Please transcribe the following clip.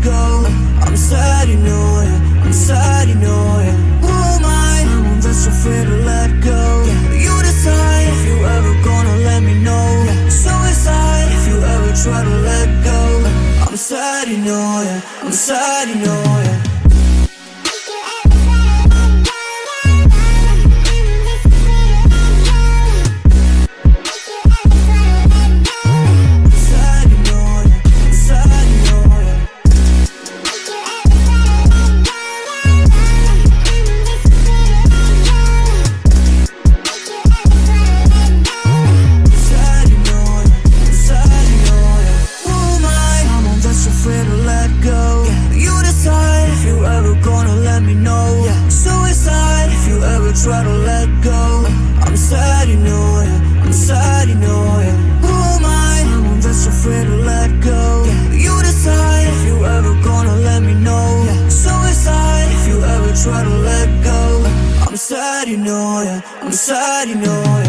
go. I'm sad, you know, yeah. I'm sad, you know, yeah. Who am I? Someone that's afraid to let go. You decide if you ever gonna let me know. Suicide if you ever try to let go. I'm sad, you know, yeah. I'm sad, you know, yeah. Try to let go. I'm sad, you know, yeah. I'm sad, you know, yeah. Who am I? Someone that's afraid to let go. You decide if you ever gonna let me know. Suicide if you ever try to let go. I'm sad, you know, yeah. I'm sad, you know, yeah.